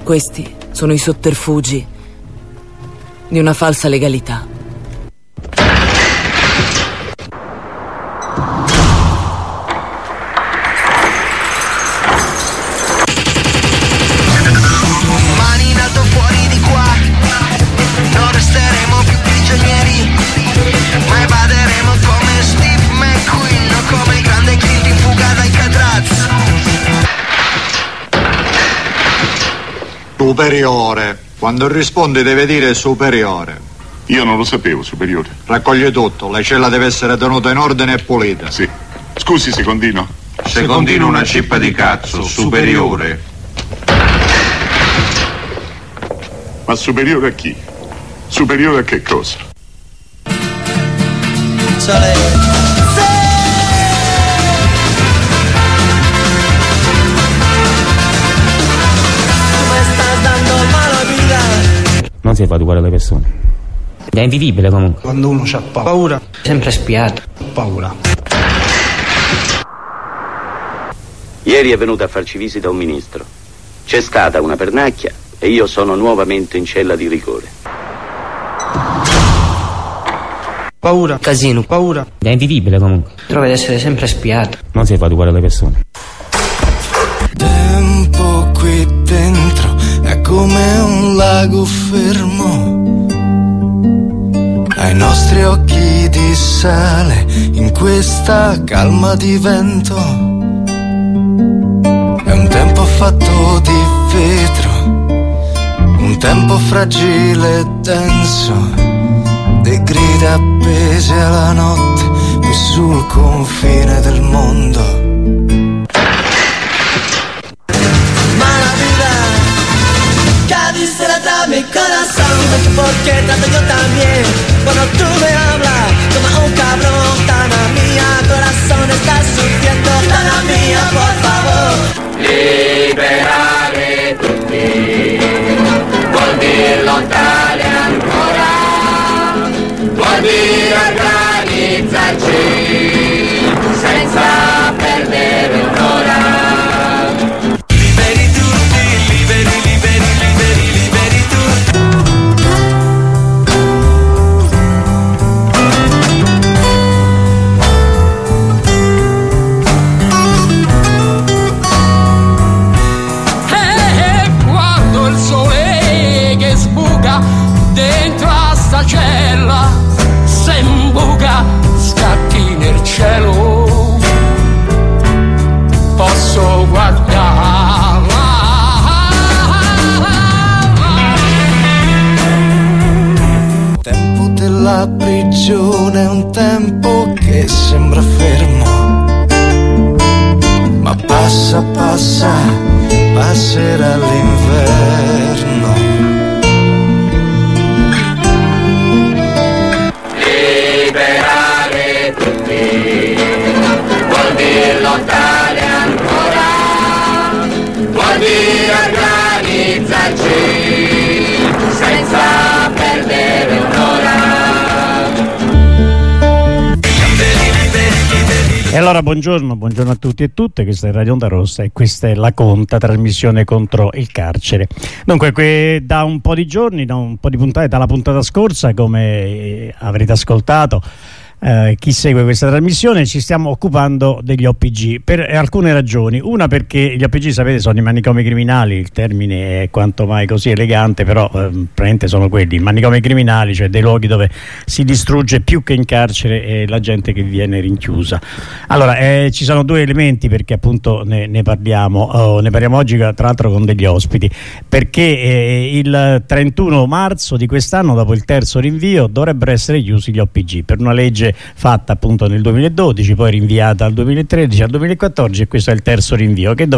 Questi sono i sotterfugi di una falsa legalità. Mani in alto fuori di qua, non resteremo più prigionieri, ma evaderemo come Steve McQueen o come il grande Clint in fuga dai Catraz. Superiore. Quando rispondi deve dire superiore. Io non lo sapevo, superiore. Raccoglie tutto, la cella deve essere tenuta in ordine e pulita. Sì. Scusi, secondino. Secondino una cippa di cazzo, superiore. Ma superiore a chi? Superiore a che cosa? Non si fa educare le persone. È invivibile comunque. Quando uno ha paura, Sempre spiato. paura. Ieri è venuto a farci visita un ministro. C'è stata una pernacchia e io sono nuovamente in cella di rigore. Paura. Casino. Paura. È invivibile comunque. Trova di essere sempre spiato. Non si fa educare le persone. Tempo qui dentro è come un lago fermo. Ai nostri occhi di sale in questa calma di vento. È un tempo fatto di vetro, un tempo fragile e denso, de grida appese alla notte qui sul confine del mondo. Mi corazón, porque trato yo también. Cuando tú me hablas como un cabrón, Tana mía, corazón está sufriendo. Tana mía, por favor. Liberare tutti, vuol dire lottare ancora, vuol dire organizzarci senza perdere un'ora. Liberi tutti, liberi, liberi, liberi, liberi tutti. Quando il sole che sbuca dentro a sta cella, se imbuca scatti nel cielo, posso guardare. Il tempo della prigione è un tempo che sembra fermo, ma passa, passa, passerà l'inverno. Liberare tutti, vuol dire lottare ancora, vuol dire organizzarci senza perdere un'ora. E allora buongiorno a tutti e tutte, questa è Radio Onda Rossa e questa è La Conta, trasmissione contro il carcere. Dunque, da un po' di giorni, da un po' di puntate, dalla puntata scorsa, come avrete ascoltato, chi segue questa trasmissione, ci stiamo occupando degli OPG per alcune ragioni. Una, perché gli OPG, sapete, sono i manicomi criminali. Il termine è quanto mai così elegante, però praticamente sono quelli, i manicomi criminali, cioè dei luoghi dove si distrugge più che in carcere la gente che viene rinchiusa. Allora, ci sono due elementi perché appunto ne parliamo oggi, tra l'altro con degli ospiti, perché il 31 marzo di quest'anno, dopo il terzo rinvio, dovrebbero essere chiusi gli OPG per una legge fatta appunto nel 2012, poi rinviata al 2013, al 2014, e questo è il terzo rinvio, che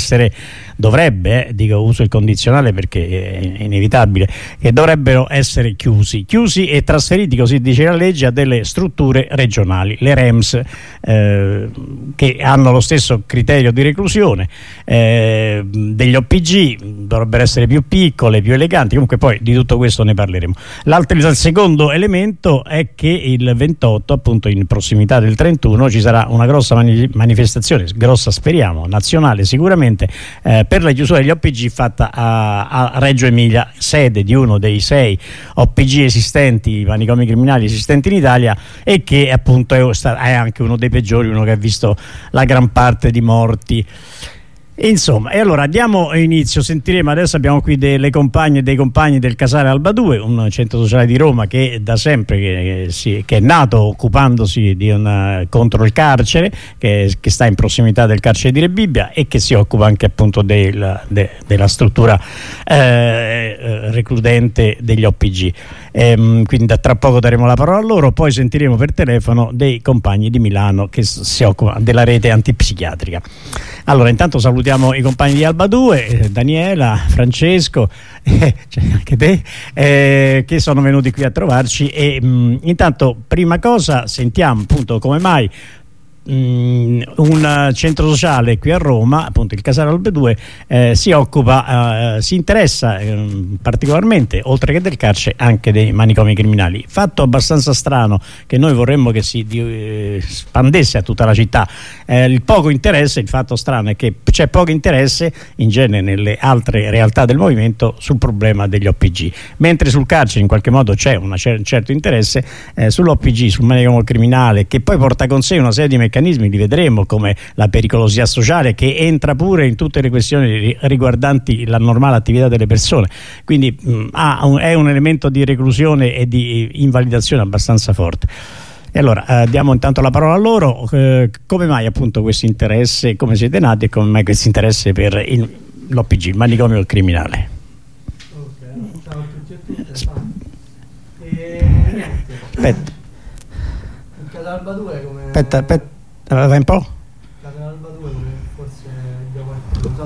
dico, uso il condizionale perché è inevitabile, che dovrebbero essere chiusi e trasferiti, così dice la legge, a delle strutture regionali, le REMS, che hanno lo stesso criterio di reclusione degli OPG, dovrebbero essere più piccole, più eleganti. Comunque poi di tutto questo ne parleremo. Il secondo elemento è che il 28 28, appunto in prossimità del 31, ci sarà una grossa manifestazione, grossa speriamo, nazionale sicuramente, per la chiusura degli OPG fatta a Reggio Emilia, sede di uno dei 6 OPG esistenti, manicomi criminali esistenti in Italia, e che appunto è anche uno dei peggiori, uno che ha visto la gran parte di morti. Insomma, e allora diamo inizio, sentiremo adesso, abbiamo qui delle compagne e dei compagni del Casale Alba 2, un centro sociale di Roma che da sempre che è nato occupandosi contro il carcere, che sta in prossimità del carcere di Rebibbia e che si occupa anche appunto della struttura recludente degli OPG. Quindi tra poco daremo la parola a loro, poi sentiremo per telefono dei compagni di Milano che si occupano della rete antipsichiatrica. Allora, intanto salutiamo i compagni di Alba 2, Daniela, Francesco, anche te, che sono venuti qui a trovarci, e intanto prima cosa sentiamo appunto come mai un centro sociale qui a Roma, appunto il Casale Alba 2, si interessa particolarmente, oltre che del carcere, anche dei manicomi criminali. Fatto abbastanza strano, che noi vorremmo che si spandesse a tutta la città. Il fatto strano è che c'è poco interesse in genere nelle altre realtà del movimento sul problema degli OPG, mentre sul carcere in qualche modo c'è un certo interesse. Sull'OPG, sul manicomo criminale, che poi porta con sé una serie di meccanismi, li vedremo, come la pericolosità sociale, che entra pure in tutte le questioni riguardanti la normale attività delle persone, quindi è un elemento di reclusione e di invalidazione abbastanza forte. E allora diamo intanto la parola a loro. Come mai appunto questo interesse, come siete nati e come mai questo interesse per l'OPG, il manicomio criminale? Ciao a tutti e tutte. Aspetta. Il Casale Alba 2 come... Aspetta, vai un po'? Il Casale Alba 2, come forse già qualcuno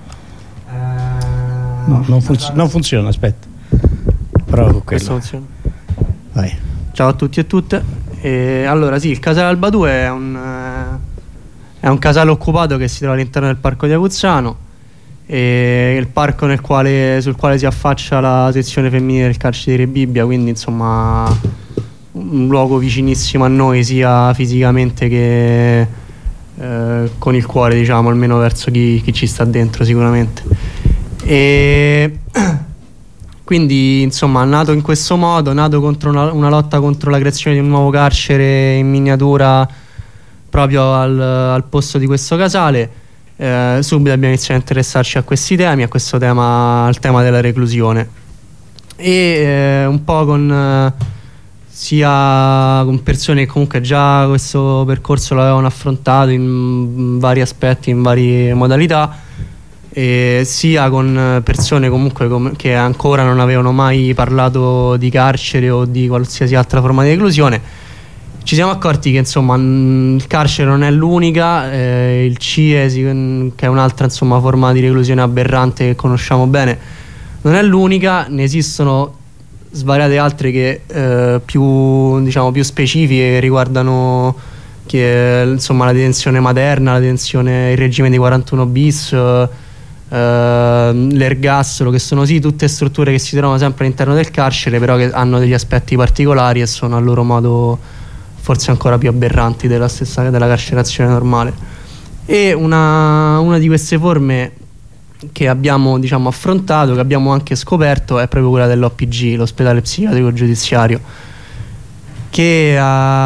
saprà... Non funziona, aspetta. Prova con quello. Funziona. Vai. Ciao a tutti e tutte. Allora sì, il Casale Alba 2 è un casale occupato che si trova all'interno del parco di Aguzzano, e il parco sul quale si affaccia la sezione femminile del carcere di Rebibbia, quindi insomma un luogo vicinissimo a noi, sia fisicamente che con il cuore, diciamo, almeno verso chi ci sta dentro sicuramente. E quindi insomma, nato in questo modo, nato contro una lotta contro la creazione di un nuovo carcere in miniatura proprio al posto di questo casale, subito abbiamo iniziato a interessarci a questi temi, al tema della reclusione, e un po' sia con persone che comunque già questo percorso l'avevano affrontato in vari aspetti, in varie modalità, e sia con persone comunque che ancora non avevano mai parlato di carcere o di qualsiasi altra forma di reclusione. Ci siamo accorti che insomma il carcere non è l'unica, il CIE, che è un'altra insomma forma di reclusione aberrante che conosciamo bene, non è l'unica, ne esistono svariate altre che più specifiche, che riguardano insomma la detenzione materna, il regime di 41 bis, l'ergastolo, che sono sì tutte strutture che si trovano sempre all'interno del carcere, però che hanno degli aspetti particolari e sono a loro modo forse ancora più aberranti della carcerazione normale. E una di queste forme che abbiamo affrontato, che abbiamo anche scoperto, è proprio quella dell'OPG, l'ospedale psichiatrico giudiziario, che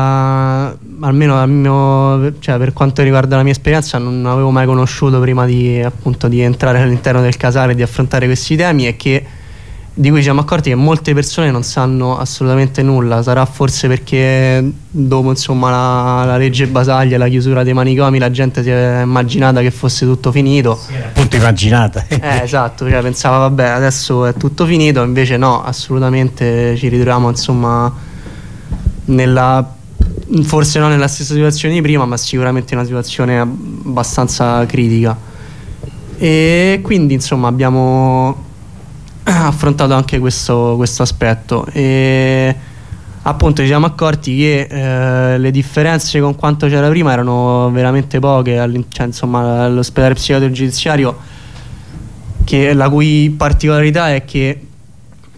almeno per quanto riguarda la mia esperienza non avevo mai conosciuto prima di entrare all'interno del casale e di affrontare questi temi, e di cui ci siamo accorti che molte persone non sanno assolutamente nulla. Sarà forse perché dopo insomma la legge Basaglia, la chiusura dei manicomi, la gente si è immaginata che fosse tutto finito. Sì, appunto immaginata. Esatto, pensava vabbè adesso è tutto finito, invece no, assolutamente ci ritroviamo insomma forse non nella stessa situazione di prima, ma sicuramente in una situazione abbastanza critica. E quindi insomma abbiamo affrontato anche questo aspetto, e appunto ci siamo accorti che le differenze con quanto c'era prima erano veramente poche. Insomma, l'ospedale psichiatrico giudiziario, la cui particolarità è che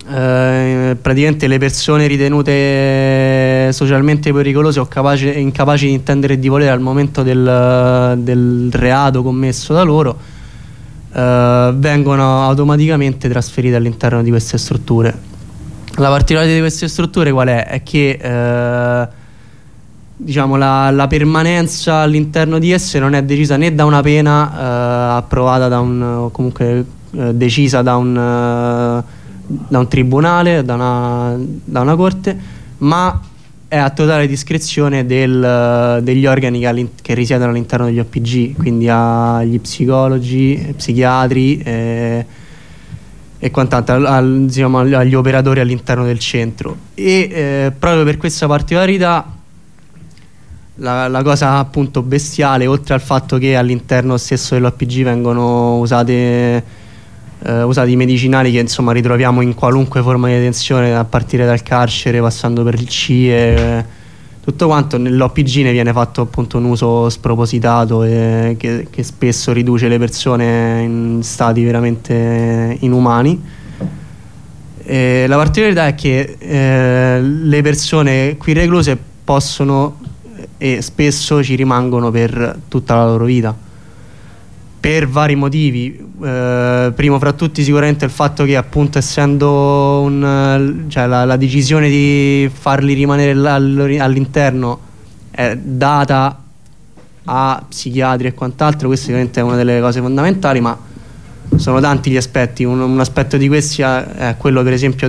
praticamente le persone ritenute socialmente pericolose o incapaci di intendere e di volere al momento del reato commesso da loro vengono automaticamente trasferite all'interno di queste strutture. La particolarità di queste strutture qual è? È che diciamo la permanenza all'interno di esse non è decisa né da una pena approvata da o comunque decisa da un tribunale, da una corte, ma è a totale discrezione degli organi che risiedono all'interno degli OPG, quindi agli psicologi, psichiatri e quant'altro, diciamo, agli operatori all'interno del centro. E proprio per questa particolarità la cosa appunto bestiale, oltre al fatto che all'interno stesso dell'OPG vengono usati medicinali che insomma ritroviamo in qualunque forma di detenzione, a partire dal carcere passando per il CIE, tutto quanto, nell'OPG ne viene fatto appunto un uso spropositato e che spesso riduce le persone in stati veramente inumani. La particolarità è che le persone qui recluse possono e spesso ci rimangono per tutta la loro vita, per vari motivi. Primo fra tutti sicuramente il fatto che appunto essendo la decisione di farli rimanere all'interno è data a psichiatri e quant'altro. Questo sicuramente è una delle cose fondamentali, ma sono tanti gli aspetti. Un aspetto di questi è quello per esempio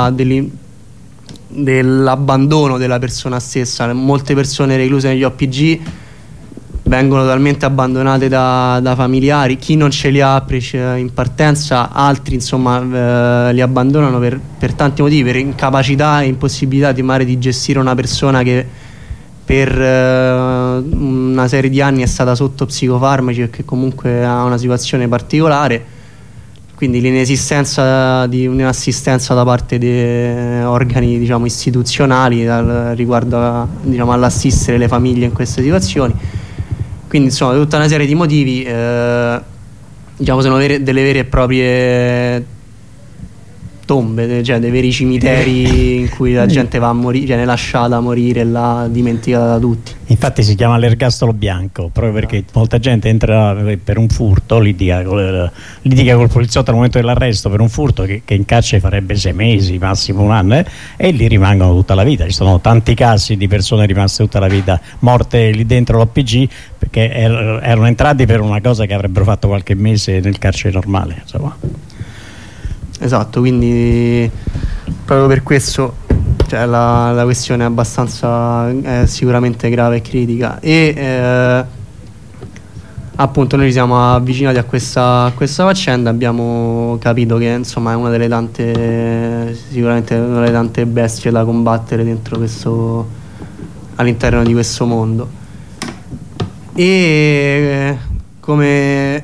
dell'abbandono della persona stessa. Molte persone recluse negli OPG vengono totalmente abbandonate da familiari, chi non ce li ha in partenza, altri insomma li abbandonano per tanti motivi, per incapacità e impossibilità di gestire una persona che per una serie di anni è stata sotto psicofarmaci e che comunque ha una situazione particolare, quindi l'inesistenza di un'assistenza da parte di organi, diciamo, istituzionali riguardo diciamo, all'assistere le famiglie in queste situazioni. Quindi insomma tutta una serie di motivi, diciamo, sono delle vere e proprie tombe, cioè dei veri cimiteri in cui la gente va a morire, viene lasciata a morire là, dimenticata da tutti. Infatti si chiama l'ergastolo bianco, proprio perché molta gente entra per un furto, litiga col poliziotto al momento dell'arresto per un furto che in carcere farebbe 6 mesi, massimo un anno, e lì rimangono tutta la vita. Ci sono tanti casi di persone rimaste tutta la vita morte lì dentro l'OPG perché erano entrati per una cosa che avrebbero fatto qualche mese nel carcere normale, insomma. Esatto, quindi proprio per questo, cioè, la questione è abbastanza sicuramente grave e critica, e appunto noi ci siamo avvicinati a questa faccenda, abbiamo capito che insomma è una delle tante, sicuramente una delle tante bestie da combattere all'interno di questo mondo. E come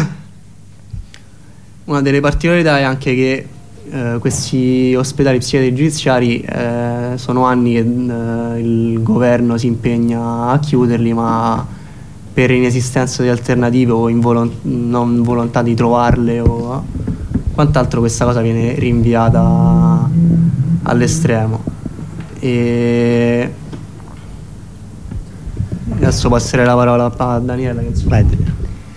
una delle particolarità è anche che questi ospedali psichiatrici giudiziari sono anni che il governo si impegna a chiuderli, ma per inesistenza di alternative o non volontà di trovarle o quant'altro, questa cosa viene rinviata all'estremo. E adesso passerei la parola a Daniela, che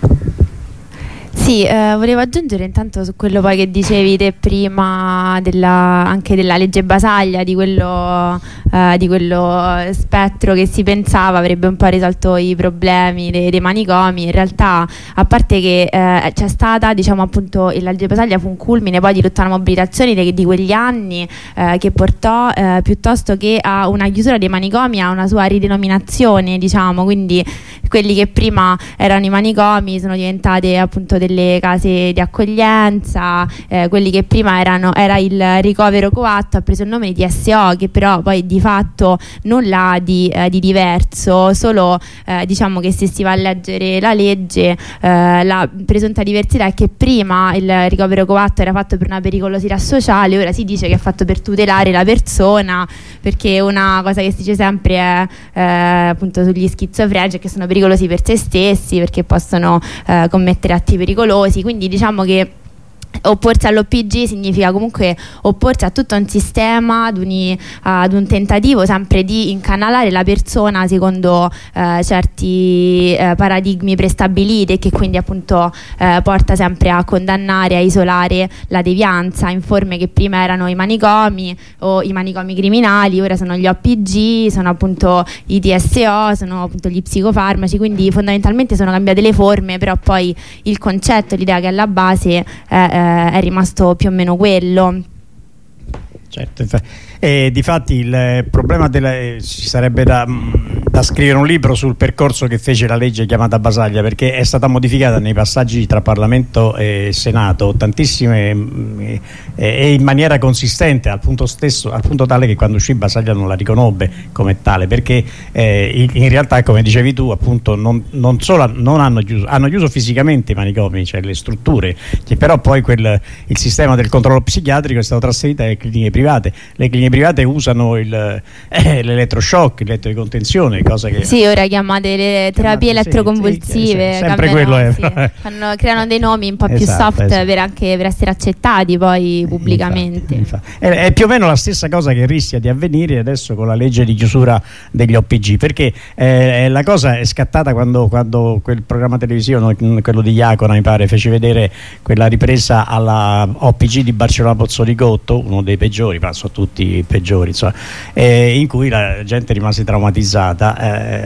Sì, volevo aggiungere intanto su quello poi che dicevi te prima anche della legge Basaglia, di quello spettro che si pensava avrebbe un po' risolto i problemi dei manicomi. In realtà, a parte che c'è stata, diciamo, appunto, la legge Basaglia fu un culmine poi di tutta una mobilitazione di quegli anni che portò piuttosto che a una chiusura dei manicomi a una sua ridenominazione, diciamo. Quindi quelli che prima erano i manicomi sono diventati appunto delle case di accoglienza, quelli che prima era il ricovero coatto ha preso il nome di DSO, che però poi di fatto nulla ha di diverso, solo diciamo che se si va a leggere la legge la presunta diversità è che prima il ricovero coatto era fatto per una pericolosità sociale, ora si dice che è fatto per tutelare la persona, perché una cosa che si dice sempre è appunto sugli schizofrenici, che sono pericolosi per se stessi perché possono commettere atti pericolosi. Quindi diciamo che opporsi all'OPG significa comunque opporsi a tutto un sistema, ad un tentativo sempre di incanalare la persona secondo certi paradigmi prestabiliti, che quindi appunto porta sempre a condannare, a isolare la devianza in forme che prima erano i manicomi o i manicomi criminali, ora sono gli OPG, sono appunto i TSO, sono appunto gli psicofarmaci, quindi fondamentalmente sono cambiate le forme, però poi il concetto, l'idea che è alla base è rimasto più o meno quello. Certo, difatti il problema ci sarebbe da scrivere un libro sul percorso che fece la legge chiamata Basaglia, perché è stata modificata nei passaggi tra Parlamento e Senato tantissime e in maniera consistente, al punto tale che quando uscì Basaglia non la riconobbe come tale, perché in realtà, come dicevi tu, appunto non solo hanno chiuso fisicamente i manicomi, cioè le strutture, però poi il sistema del controllo psichiatrico è stato trasferito alle cliniche private. Le cliniche private usano l'elettroshock, il letto di contenzione, cosa che sì, ora chiamate le terapie elettroconvulsive, sempre quello è. Creano dei nomi un po' più soft per essere accettati poi pubblicamente. Infatti. È più o meno la stessa cosa che rischia di avvenire adesso con la legge di chiusura degli OPG, perché la cosa è scattata quando quel programma televisivo, quello di Iacona mi pare, fece vedere quella ripresa alla OPG di Barcellona Pozzoligotto, uno dei peggiori, ma sono tutti peggiori, insomma, in cui la gente rimase traumatizzata.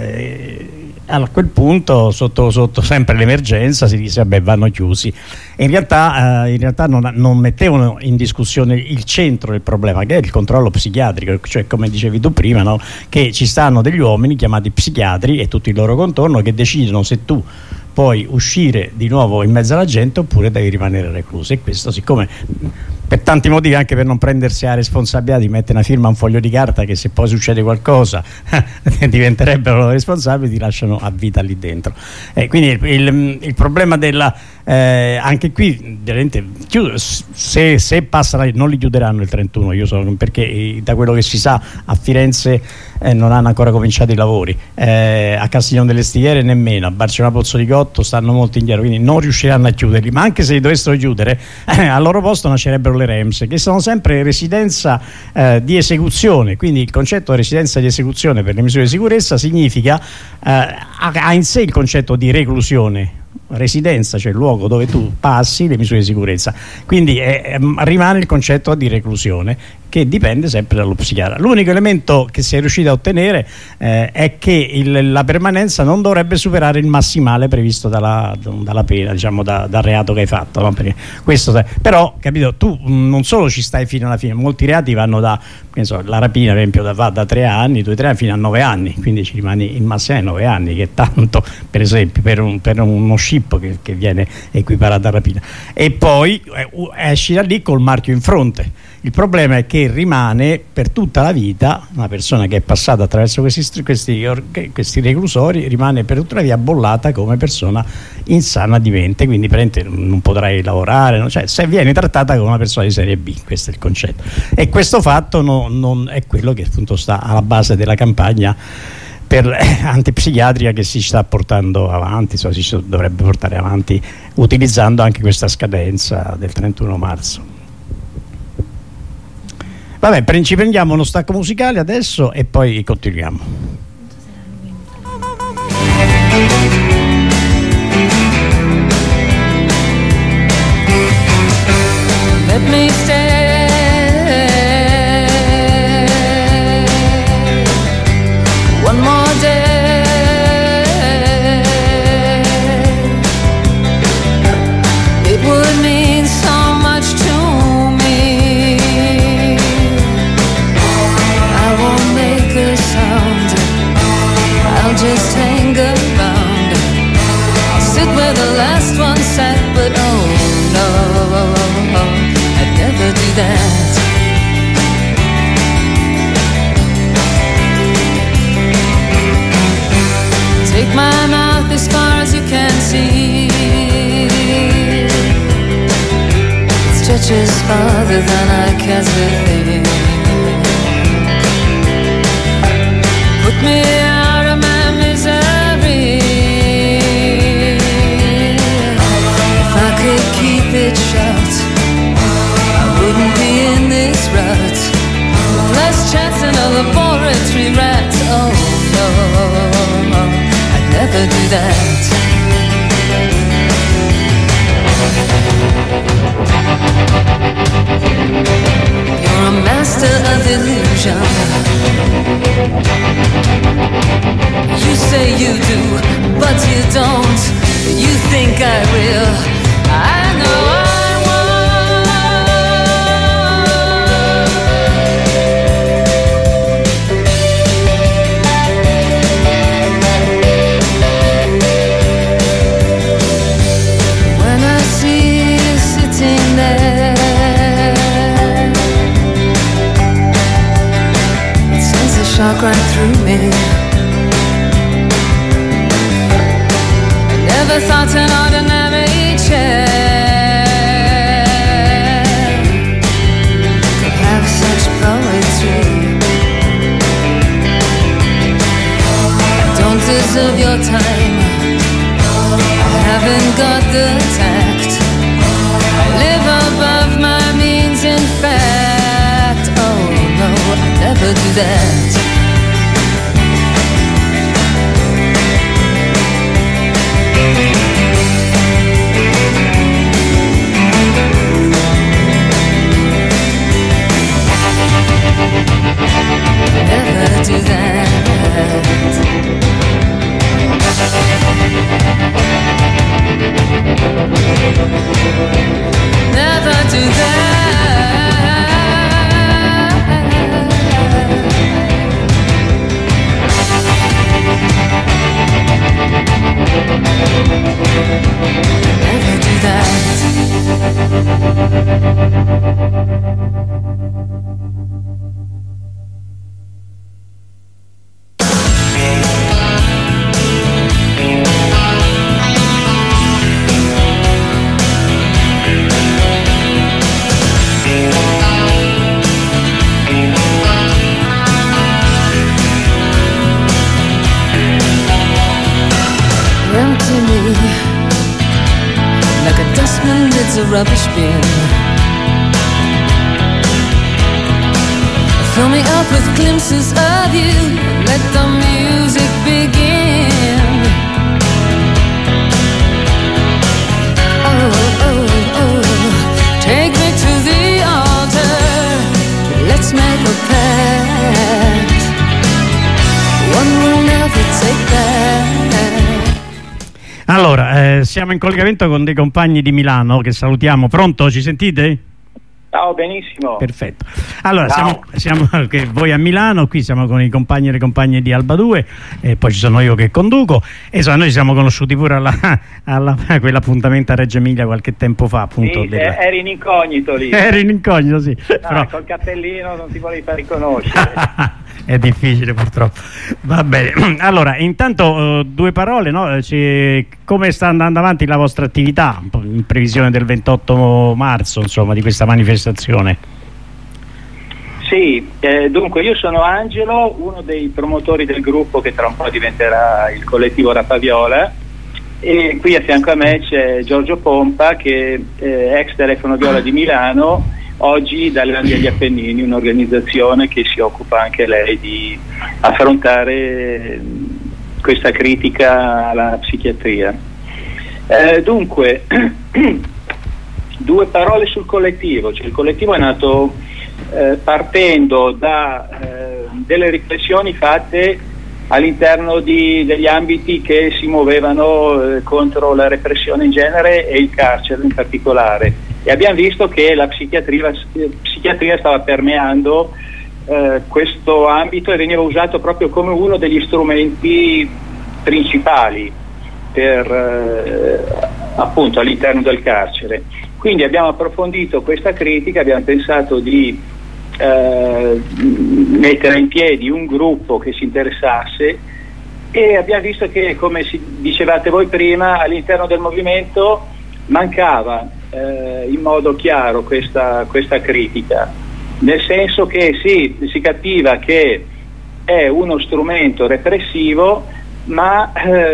A quel punto, sotto sempre l'emergenza, si dice vabbè, vanno chiusi. E in realtà non mettevano in discussione il centro del problema, che è il controllo psichiatrico, cioè come dicevi tu prima, no? Che ci stanno degli uomini chiamati psichiatri e tutto il loro contorno che decidono se tu puoi uscire di nuovo in mezzo alla gente oppure devi rimanere recluso. E questo, siccome per tanti motivi, anche per non prendersi la responsabilità di mettere una firma a un foglio di carta che se poi succede qualcosa diventerebbero responsabili, ti lasciano a vita lì dentro. Quindi il problema anche qui se passa non li chiuderanno il 31, perché da quello che si sa a Firenze non hanno ancora cominciato i lavori, a Castiglione delle Stiviere nemmeno, a Barcellona Pozzoligotto stanno molto indietro, quindi non riusciranno a chiuderli. Ma anche se li dovessero chiudere, al loro posto nascerebbero le REMS, che sono sempre residenza di esecuzione. Quindi il concetto di residenza di esecuzione per le misure di sicurezza significa ha in sé il concetto di reclusione, residenza, cioè il luogo dove tu passi le misure di sicurezza, quindi rimane il concetto di reclusione, che dipende sempre dallo psichiatra. L'unico elemento che si è riuscito a ottenere è che la permanenza non dovrebbe superare il massimale previsto dalla pena, diciamo dal reato che hai fatto, no? Perché questo, però, capito, tu non solo ci stai fino alla fine, molti reati vanno la rapina per esempio va da 3 anni, 2-3 anni fino a 9 anni, quindi ci rimani in massima 9 anni, che è tanto, per esempio per uno scippo che viene equiparato a rapina, e poi esci da lì col marchio in fronte. Il problema è che rimane per tutta la vita, una persona che è passata attraverso questi reclusori rimane per tutta la vita bollata come persona insana di mente, quindi non potrai lavorare, no? Cioè, se viene trattata come una persona di serie B, questo è il concetto. E questo fatto non è quello che appunto sta alla base della campagna antipsichiatrica che si sta portando avanti, si dovrebbe portare avanti utilizzando anche questa scadenza del 31 marzo. Vabbè, ci prendiamo uno stacco musicale adesso e poi continuiamo. Let me stay one more day. It would mean so much to me. I won't make a sound, I'll just hang around. I'll sit where the last one sat, but oh no, I'd never do that. Take my mouth as far as you can see. It stretches farther than I can see. Put me out of my misery. If I could keep it shut, illusion. You say you do, but you don't. You think I will. I know I won't. When I see you sitting there, it sends a shock right through me. Never thought an ordinary chair could have such poetry. I don't deserve your time, I haven't got the tact, I live above my means in fact. Oh no, I never do that. Never do that. Never do Never do Empty me like a dustman lids a rubbish bin. Fill me up with glimpses of you. Let the music begin. Oh, oh, oh. Take me to the altar. Let's make a pact. One will never take that. Allora, siamo in collegamento con dei compagni di Milano che salutiamo. Pronto? Ci sentite? Ciao, benissimo. Perfetto. Allora, siamo voi a Milano, qui siamo con i compagni e le compagne di Alba 2, e poi ci sono io che conduco, e noi ci siamo conosciuti pure alla quell'appuntamento a Reggio Emilia qualche tempo fa, appunto. Sì, eri in incognito lì. Eri in incognito, sì. Però col cappellino non ti volevi far riconoscere. È difficile purtroppo. Va bene. Allora, intanto due parole, no? Come sta andando avanti la vostra attività in previsione del 28 marzo, insomma, di questa manifestazione? Sì, dunque io sono Angelo, uno dei promotori del gruppo che tra un po' diventerà il collettivo Rappaviola, e qui a fianco a me c'è Giorgio Pompa, che è ex Telefono Viola di Milano, oggi dalle Andi agli Appennini, un'organizzazione che si occupa anche lei di affrontare questa critica alla psichiatria. Dunque, due parole sul collettivo. Cioè, il collettivo è nato partendo da delle riflessioni fatte all'interno degli ambiti che si muovevano contro la repressione in genere e il carcere in particolare, e abbiamo visto che la psichiatria stava permeando questo ambito e veniva usato proprio come uno degli strumenti principali per appunto all'interno del carcere. Quindi abbiamo approfondito questa critica, abbiamo pensato di mettere in piedi un gruppo che si interessasse, e abbiamo visto che, come dicevate voi prima, all'interno del movimento mancava in modo chiaro questa critica, nel senso che si capiva che è uno strumento repressivo, ma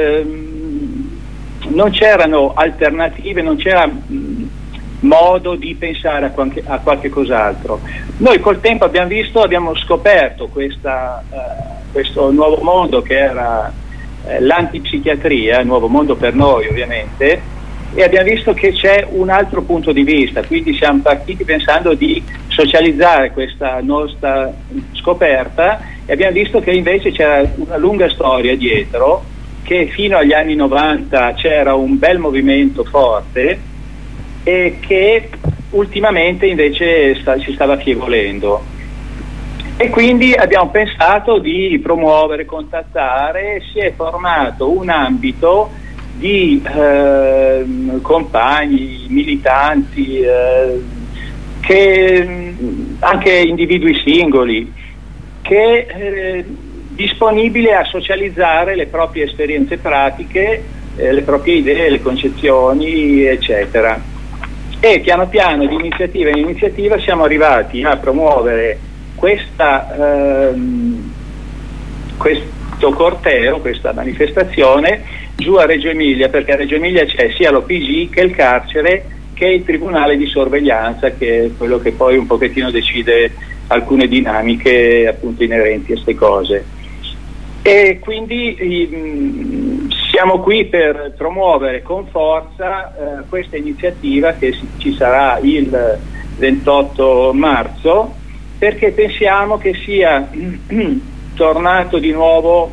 non c'erano alternative, non c'era modo di pensare a qualche cos'altro. Noi col tempo abbiamo scoperto questo nuovo mondo che era l'antipsichiatria, il nuovo mondo per noi ovviamente, e abbiamo visto che c'è un altro punto di vista, quindi siamo partiti pensando di socializzare questa nostra scoperta e abbiamo visto che invece c'era una lunga storia dietro, che fino agli anni 90 c'era un bel movimento forte e che ultimamente invece si stava affievolendo. E quindi abbiamo pensato di promuovere, contattare, si è formato un ambito di compagni, militanti, che anche individui singoli, che disponibili a socializzare le proprie esperienze pratiche, le proprie idee, le concezioni, eccetera. E piano piano, di iniziativa in iniziativa, siamo arrivati a promuovere questo corteo, questa manifestazione giù a Reggio Emilia, perché a Reggio Emilia c'è sia l'OPG che il carcere che il tribunale di sorveglianza, che è quello che poi un pochettino decide alcune dinamiche appunto inerenti a queste cose. E quindi siamo qui per promuovere con forza questa iniziativa che ci sarà il 28 marzo, perché pensiamo che sia tornato di nuovo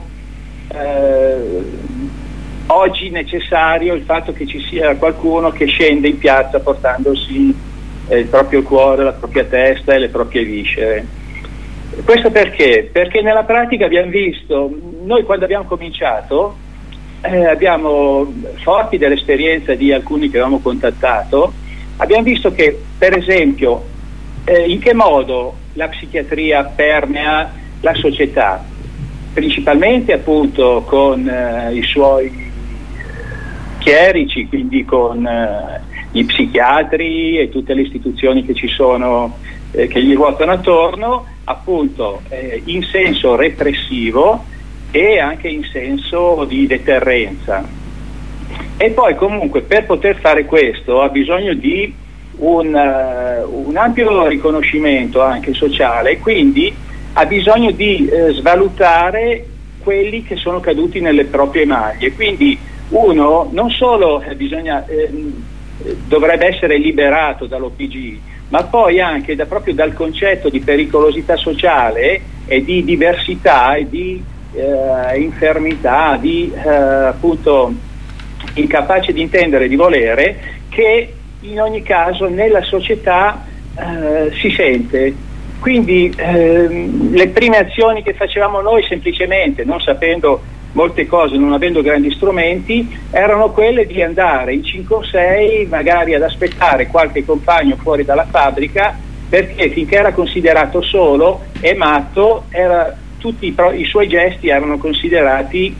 oggi necessario il fatto che ci sia qualcuno che scende in piazza portandosi il proprio cuore, la propria testa e le proprie viscere. Questo perché? Perché nella pratica abbiamo visto, noi quando abbiamo cominciato abbiamo, forti dell'esperienza di alcuni che avevamo contattato, abbiamo visto che per esempio in che modo la psichiatria permea la società, principalmente appunto con i suoi chierici, quindi con gli psichiatri e tutte le istituzioni che ci sono, che gli ruotano attorno, appunto in senso repressivo e anche in senso di deterrenza. E poi comunque per poter fare questo ha bisogno di un ampio riconoscimento anche sociale, e quindi ha bisogno di svalutare quelli che sono caduti nelle proprie maglie. Quindi uno non solo dovrebbe essere liberato dall'OPG, ma poi anche proprio dal concetto di pericolosità sociale e di diversità e di infermità, di appunto incapace di intendere e di volere, che in ogni caso nella società si sente. Quindi le prime azioni che facevamo noi, semplicemente non sapendo molte cose, non avendo grandi strumenti, erano quelle di andare in 5 o 6 magari ad aspettare qualche compagno fuori dalla fabbrica, perché finché era considerato solo e matto, tutti i suoi gesti erano considerati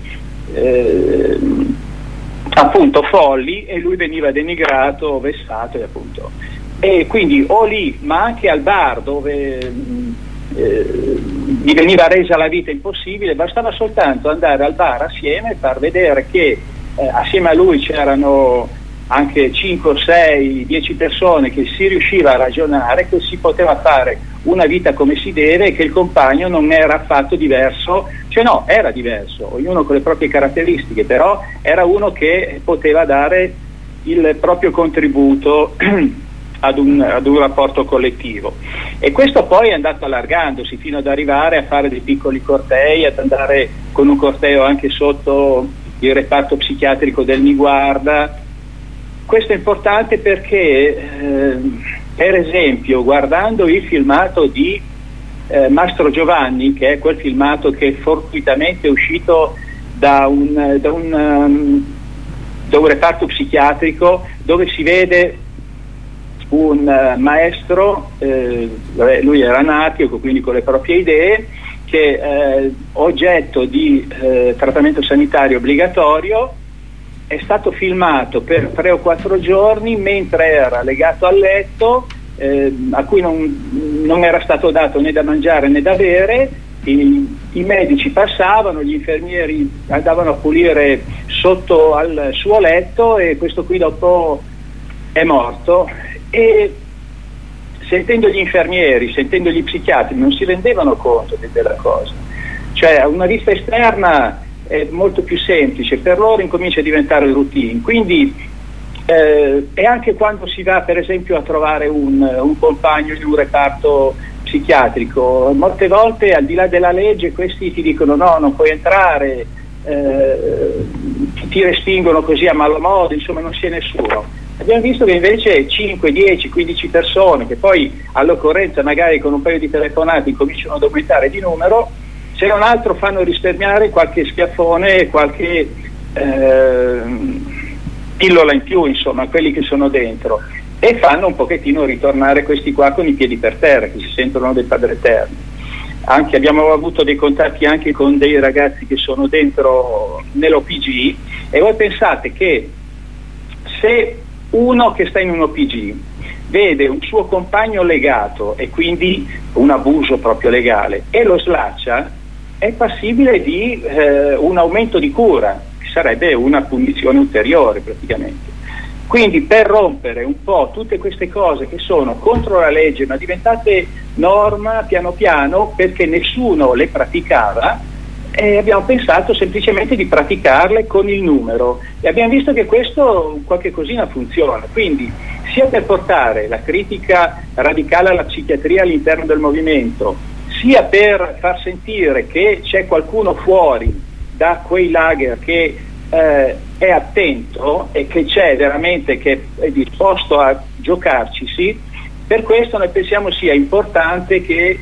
appunto folli, e lui veniva denigrato, vessato e appunto. E quindi o lì, ma anche al bar, dove gli veniva resa la vita impossibile, bastava soltanto andare al bar assieme e far vedere che assieme a lui c'erano anche 5, 6, 10 persone, che si riusciva a ragionare, che si poteva fare una vita come si deve e che il compagno non era affatto diverso, cioè no, era diverso, ognuno con le proprie caratteristiche, però era uno che poteva dare il proprio contributo ad un rapporto collettivo. E questo poi è andato allargandosi fino ad arrivare a fare dei piccoli cortei, ad andare con un corteo anche sotto il reparto psichiatrico del Niguarda. Questo è importante perché per esempio guardando il filmato di Mastro Giovanni, che è quel filmato che fortuitamente è uscito da un reparto psichiatrico, dove si vede un maestro, lui era anarchico, quindi con le proprie idee, che oggetto di trattamento sanitario obbligatorio, è stato filmato per 3 o 4 giorni mentre era legato al letto, a cui non era stato dato né da mangiare né da bere. I medici passavano, gli infermieri andavano a pulire sotto al suo letto, e questo qui dopo è morto. E sentendo gli infermieri, sentendo gli psichiatri, non si rendevano conto della cosa. Cioè, a una vista esterna è molto più semplice, per loro incomincia a diventare routine. Quindi e anche quando si va per esempio a trovare un compagno in un reparto psichiatrico, molte volte al di là della legge questi ti dicono no, non puoi entrare, ti respingono così a malo modo, insomma non c'è nessuno. Abbiamo visto che invece 5, 10, 15 persone che poi all'occorrenza magari con un paio di telefonate cominciano ad aumentare di numero, se non altro fanno risparmiare qualche schiaffone e qualche pillola in più, insomma, a quelli che sono dentro, e fanno un pochettino ritornare questi qua con i piedi per terra, che si sentono dei padri eterni. Anche abbiamo avuto dei contatti anche con dei ragazzi che sono dentro nell'OPG, e voi pensate che se uno che sta in un OPG vede un suo compagno legato e quindi un abuso proprio legale e lo slaccia, è passibile di un aumento di cura, che sarebbe una punizione ulteriore praticamente. Quindi per rompere un po' tutte queste cose che sono contro la legge ma diventate norma piano piano perché nessuno le praticava, abbiamo pensato semplicemente di praticarle con il numero, e abbiamo visto che questo qualche cosina funziona. Quindi sia per portare la critica radicale alla psichiatria all'interno del movimento, sia per far sentire che c'è qualcuno fuori da quei lager che è attento e che c'è veramente, che è disposto a giocarcisi. Per questo noi pensiamo sia importante che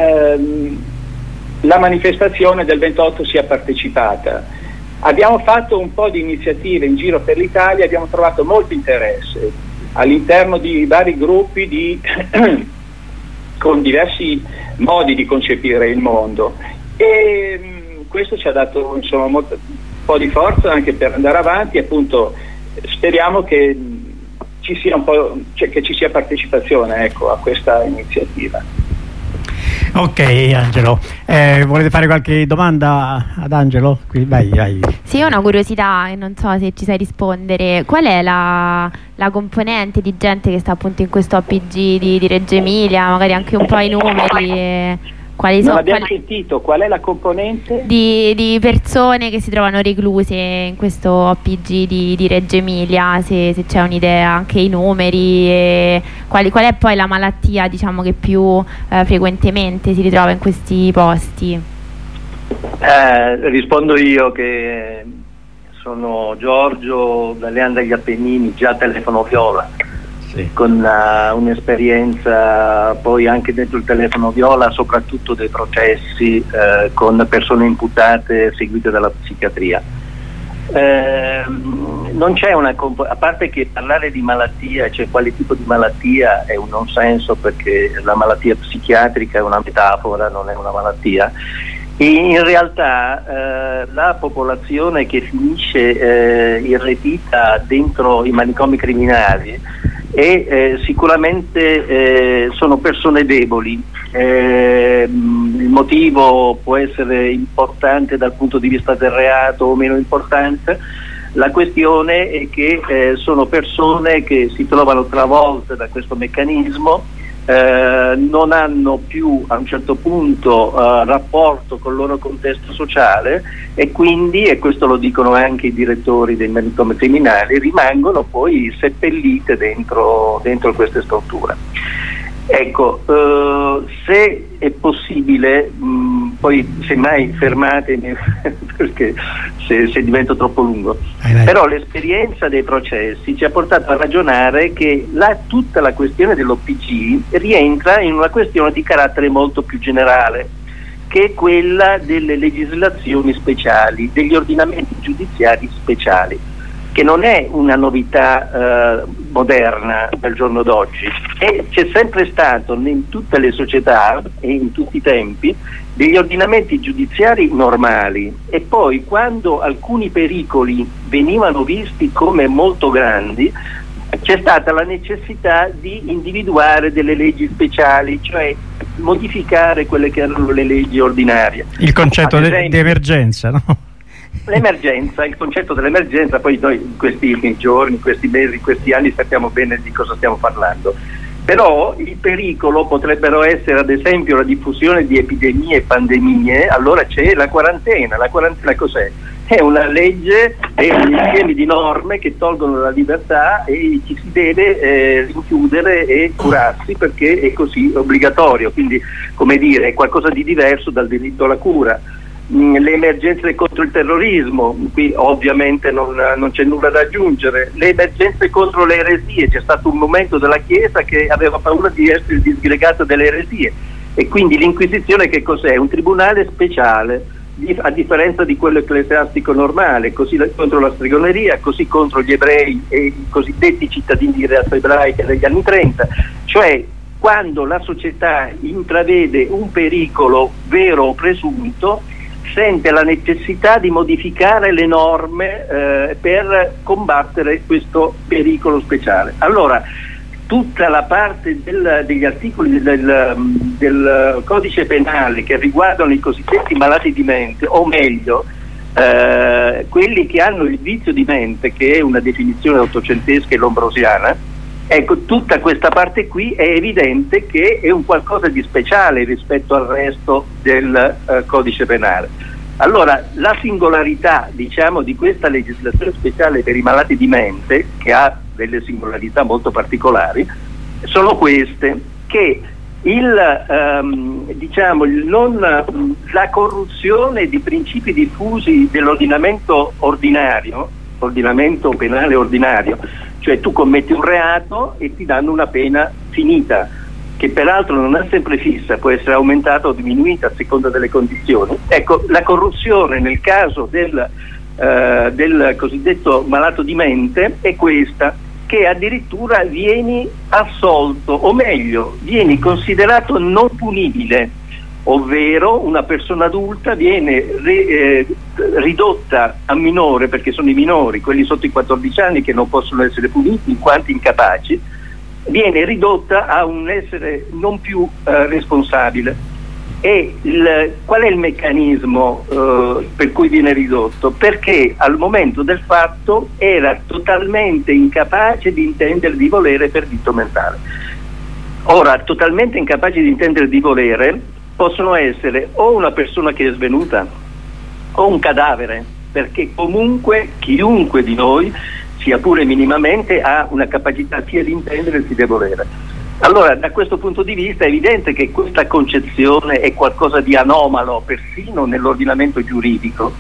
la manifestazione del 28 sia partecipata. Abbiamo fatto un po' di iniziative in giro per l'Italia, abbiamo trovato molto interesse all'interno di vari gruppi con diversi modi di concepire il mondo, e questo ci ha dato insomma un po' di forza anche per andare avanti. Appunto speriamo che ci sia un po', cioè, che ci sia partecipazione, ecco, a questa iniziativa. Ok Angelo, volete fare qualche domanda ad Angelo? Vai. Sì, ho una curiosità e non so se ci sai rispondere. Qual è la componente di gente che sta appunto in questo APG di Reggio Emilia, magari anche un po' i numeri? Non abbiamo sentito, qual è la componente? Di persone che si trovano recluse in questo APG di Reggio Emilia, se c'è un'idea, anche i numeri, e qual è poi la malattia, diciamo, che più frequentemente si ritrova in questi posti? Rispondo io, che sono Giorgio dalle Ande agli Appennini, già telefono viola. Sì. Con un'esperienza poi anche dentro il telefono viola, soprattutto dei processi con persone imputate seguite dalla psichiatria. Non c'è a parte che parlare di malattia, cioè quale tipo di malattia, è un non senso, perché la malattia psichiatrica è una metafora, non è una malattia. E in realtà la popolazione che finisce irretita dentro i manicomi criminali sicuramente sono persone deboli. Il motivo può essere importante dal punto di vista del reato o meno importante. La questione è che sono persone che si trovano travolte da questo meccanismo, non hanno più a un certo punto rapporto col loro contesto sociale, e quindi, e questo lo dicono anche i direttori dei manicomi criminali, rimangono poi seppellite dentro queste strutture. Ecco, se è possibile, poi semmai fermatemi perché se divento troppo lungo, però l'esperienza dei processi ci ha portato a ragionare che tutta la questione dell'OPG rientra in una questione di carattere molto più generale, che è quella delle legislazioni speciali, degli ordinamenti giudiziari speciali, che non è una novità moderna del giorno d'oggi, e c'è sempre stato in tutte le società e in tutti i tempi degli ordinamenti giudiziari normali, e poi quando alcuni pericoli venivano visti come molto grandi c'è stata la necessità di individuare delle leggi speciali, cioè modificare quelle che erano le leggi ordinarie. Il concetto di emergenza, no? L'emergenza, il concetto dell'emergenza, poi noi in questi giorni, in questi mesi, in questi anni sappiamo bene di cosa stiamo parlando. Però il pericolo potrebbero essere ad esempio la diffusione di epidemie e pandemie. Allora c'è la quarantena. La quarantena cos'è? è una legge, è un insieme di norme che tolgono la libertà e ci si deve rinchiudere e curarsi perché è così obbligatorio, quindi come dire è qualcosa di diverso dal diritto alla cura. Le emergenze contro il terrorismo, qui ovviamente non c'è nulla da aggiungere. Le emergenze contro le eresie, c'è stato un momento della Chiesa che aveva paura di essere disgregata dalle eresie, e quindi l'Inquisizione che cos'è? Un tribunale speciale, a differenza di quello ecclesiastico normale, così contro la stregoneria, così contro gli ebrei e i cosiddetti cittadini di razza ebraica degli anni 30, cioè quando la società intravede un pericolo vero o presunto, sente la necessità di modificare le norme per combattere questo pericolo speciale. Allora, tutta la parte degli articoli del codice penale che riguardano i cosiddetti malati di mente, o meglio, quelli che hanno il vizio di mente, che è una definizione ottocentesca e lombrosiana, ecco, tutta questa parte qui è evidente che è un qualcosa di speciale rispetto al resto del codice penale. Allora, la singolarità, diciamo, di questa legislazione speciale per i malati di mente, che ha delle singolarità molto particolari, sono queste, che la corruzione di principi diffusi dell'ordinamento ordinario, ordinamento penale ordinario, cioè tu commetti un reato e ti danno una pena finita, che peraltro non è sempre fissa, può essere aumentata o diminuita a seconda delle condizioni. Ecco, la corruzione nel caso del cosiddetto malato di mente è questa, che addirittura vieni assolto, o meglio, vieni considerato non punibile, ovvero una persona adulta viene ridotta a minore, perché sono i minori, quelli sotto i 14 anni che non possono essere puniti in quanto incapaci, viene ridotta a un essere non più responsabile. E qual è il meccanismo per cui viene ridotto? Perché al momento del fatto era totalmente incapace di intendere di volere per dito mentale. Ora, totalmente incapaci di intendere di volere possono essere o una persona che è svenuta o un cadavere, perché comunque chiunque di noi, sia pure minimamente, ha una capacità sia di intendere che di volere. Allora, da questo punto di vista è evidente che questa concezione è qualcosa di anomalo persino nell'ordinamento giuridico.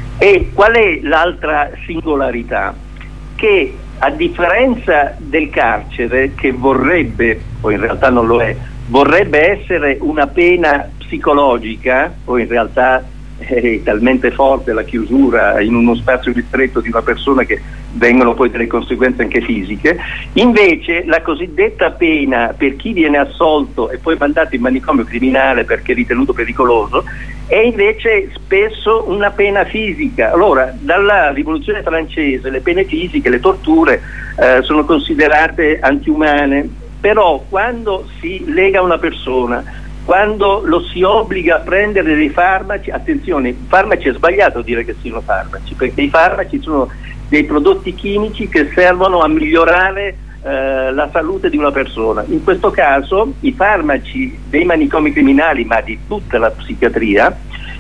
E qual è l'altra singolarità? Che a differenza del carcere, che vorrebbe, o in realtà non lo è, vorrebbe essere una pena psicologica, o in realtà è talmente forte la chiusura in uno spazio ristretto di una persona che vengono poi delle conseguenze anche fisiche, invece la cosiddetta pena per chi viene assolto e poi mandato in manicomio criminale perché ritenuto pericoloso è invece spesso una pena fisica. Allora, dalla rivoluzione francese le pene fisiche, le torture sono considerate antiumane, però quando si lega una persona, quando lo si obbliga a prendere dei farmaci, attenzione, farmaci è sbagliato dire che siano farmaci, perché i farmaci sono dei prodotti chimici che servono a migliorare la salute di una persona. In questo caso i farmaci dei manicomi criminali, ma di tutta la psichiatria,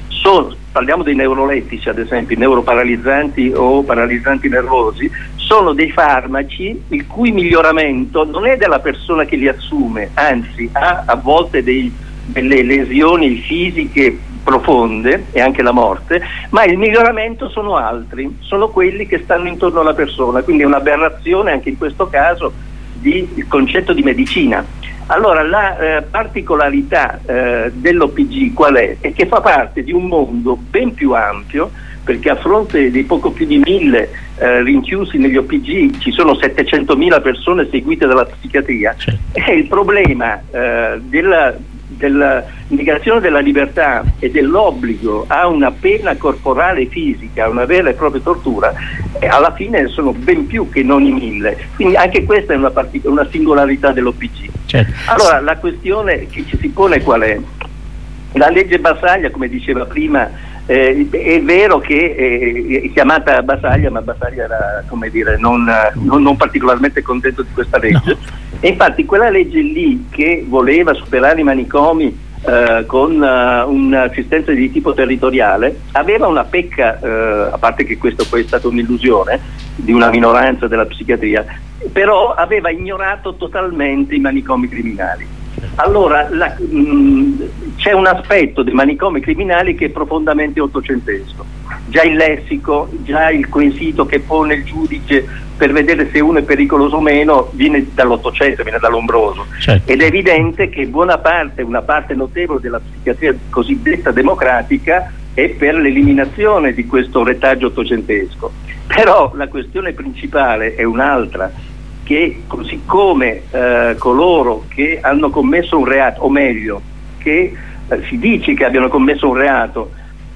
parliamo dei neurolettici ad esempio, i neuroparalizzanti o paralizzanti nervosi, sono dei farmaci il cui miglioramento non è della persona che li assume, anzi ha a volte delle lesioni fisiche profonde e anche la morte, ma il miglioramento sono altri, sono quelli che stanno intorno alla persona, quindi è un'aberrazione anche in questo caso del concetto di medicina. Allora la particolarità dell'OPG qual è? È che fa parte di un mondo ben più ampio, perché a fronte di poco più di 1000 rinchiusi negli OPG ci sono 700.000 persone seguite dalla psichiatria, e il problema della negazione della libertà e dell'obbligo a una pena corporale fisica, una vera e propria tortura, alla fine sono ben più che non i 1000. Quindi anche questa è una singolarità dell'OPG. Certo. Allora la questione che ci si pone qual è? La legge Basaglia, come diceva prima, è vero che è chiamata Basaglia, ma Basaglia era, come dire, non particolarmente contento di questa legge. No. E infatti quella legge lì che voleva superare i manicomi con un'assistenza di tipo territoriale, aveva una pecca, a parte che questo poi è stata un'illusione di una minoranza della psichiatria, però aveva ignorato totalmente i manicomi criminali. Allora c'è un aspetto dei manicomi criminali che è profondamente ottocentesco, già il lessico, già il quesito che pone il giudice per vedere se uno è pericoloso o meno viene dall'Ottocento, viene da Lombroso. Certo. Ed è evidente che una parte notevole della psichiatria cosiddetta democratica è per l'eliminazione di questo retaggio ottocentesco. Però la questione principale è un'altra, che così come coloro che hanno commesso un reato, o meglio, che si dice che abbiano commesso un reato,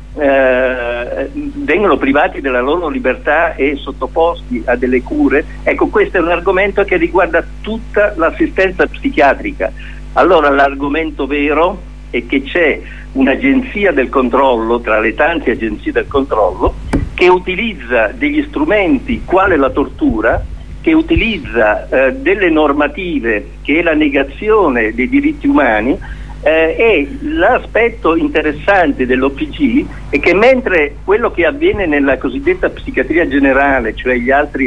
vengono privati della loro libertà e sottoposti a delle cure, ecco, questo è un argomento che riguarda tutta l'assistenza psichiatrica. Allora l'argomento vero è che c'è un'agenzia del controllo, tra le tante agenzie del controllo, che utilizza degli strumenti quale la tortura, che utilizza delle normative che è la negazione dei diritti umani. E l'aspetto interessante dell'OPG è che mentre quello che avviene nella cosiddetta psichiatria generale, cioè gli altri